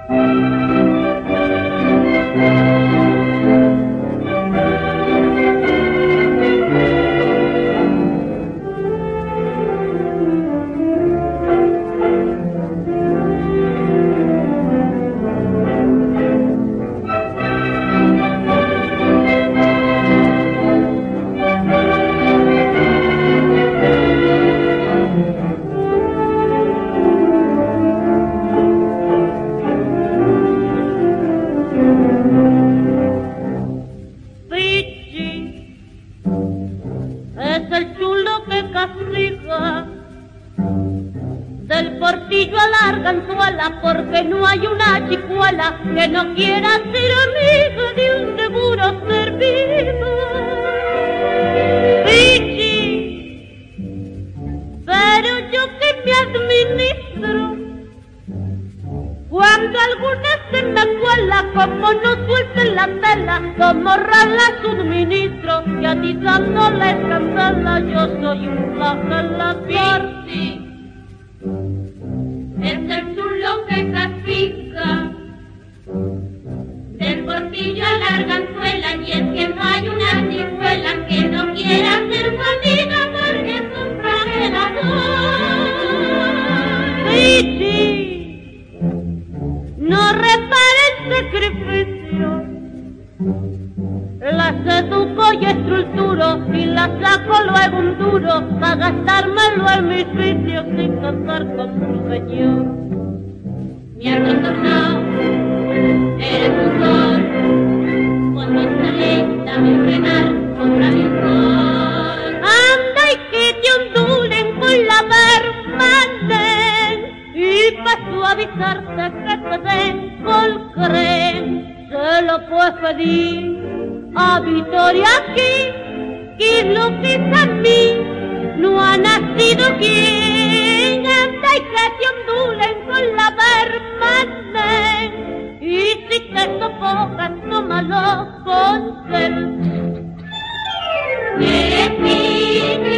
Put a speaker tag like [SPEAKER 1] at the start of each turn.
[SPEAKER 1] Del portillo a la arganzuela, porque no hay una chicuela que no quiera ser amiga de un seguro servido. Pichi, pero yo que me administro, cuando alguna se me cuela, como no suelten la tela, como rala suministro, y a ti dándole escandala, yo soy un flagelación.
[SPEAKER 2] Pichi, es el chulo que castiga, del portillo a la arganzuela, y es que no hay una chicuela que no quiera ser su amiga porque es un flagelador.
[SPEAKER 1] Pichi, no reparen sacrificio, la seduco y estructuro y la saco luego un duro para gastármelo en mis vicios sin casar con un señor.
[SPEAKER 2] Mierda tornado, eres un sol, con mi salita, mi frenar, compra mi sol.
[SPEAKER 1] Anda y que te ondulen con la permanente y pa' suavizarte que te den colcrén, se lo puedes pedir a Victoria aquí, que es lo que es a mí, no ha nacido quien. Anda y que te ondulen con la permanente y si te sofocas, tómalo con cel.
[SPEAKER 2] Eres mi